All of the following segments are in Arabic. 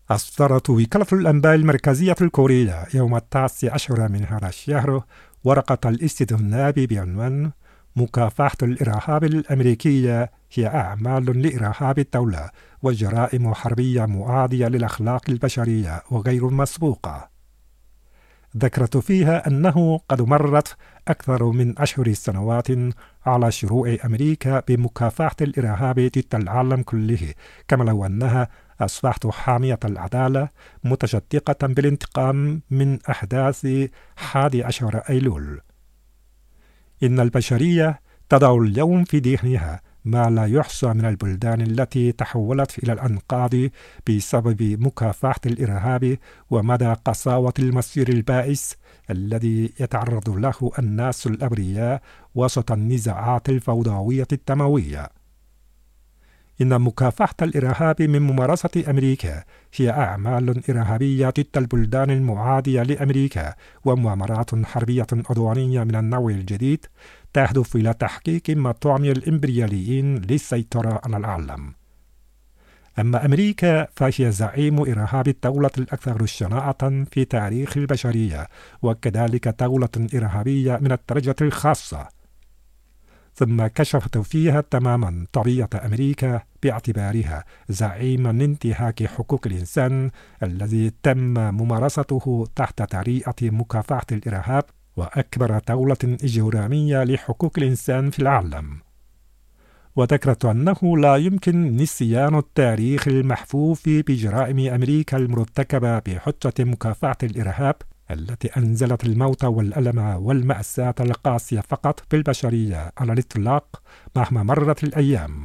أصدرت وكالة الأنباء المركزية الكورية يوم 19 من هذا الشهر ورقة الاستئذان بعنوان مكافحة الإرهاب الأمريكية هي أعمال لإرهاب الدولة وجرائم حربية معادية للأخلاق البشرية وغير مسبوقة. ذكرت فيها أنه قد مرت أكثر من 10 سنوات على شروع أمريكا بمكافحة الإرهاب ضد العالم كله، كما لو أنها أصبحت حامية العدالة متشدقة بالانتقام من أحداث 11 أيلول. إن البشرية تضع اليوم في ذهنها ما لا يحصى من البلدان التي تحولت إلى الأنقاض بسبب مكافحة الإرهاب ومدى قساوة المصير البائس الذي يتعرض له الناس الأبرياء وسط النزاعات الفوضوية الدموية. إن مكافحة الإرهاب من ممارسة أمريكا هي أعمال إرهابية ضد البلدان المعادية لأمريكا ومؤامرات حربية عدوانية من النوع الجديد تهدف إلى تحقيق مطامع الإمبرياليين للسيطرة على العالم. أما أمريكا فهي زعيم إرهاب الدولة الأكثر شناعة في تاريخ البشرية، وكذلك دولة إرهابية من الدرجة الخاصة. ثم كشفت فيها تماما طبيعة أمريكا باعتبارها زعيم انتهاك حقوق الإنسان الذي تم ممارسته تحت طريقة مكافحة الإرهاب وأكبر دولة إجرامية لحقوق الإنسان في العالم. وذكرت أنه لا يمكن نسيان التاريخ المحفوف بجرائم أمريكا المرتكبة بحجة مكافحة الإرهاب التي أنزلت الموت والألم والمأساة القاسية فقط بالبشرية على الإطلاق مهما مرت الأيام.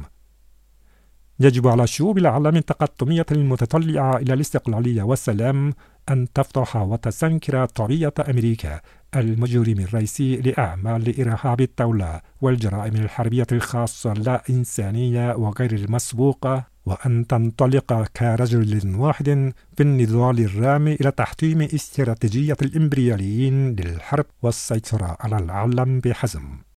يجب على شعوب العالم التقدمية المتطلعة إلى الاستقلالية والسلام أن تفتح وتستنكر طبيعة أمريكا المجرم الرئيسي لأعمال إرهاب الدولة والجرائم الحربية الخاصة لا إنسانية وغير المسبوقة، وأن تنطلق كرجل واحد في النضال الرامي إلى تحطيم استراتيجية الإمبرياليين للحرب والسيطرة على العالم بحزم.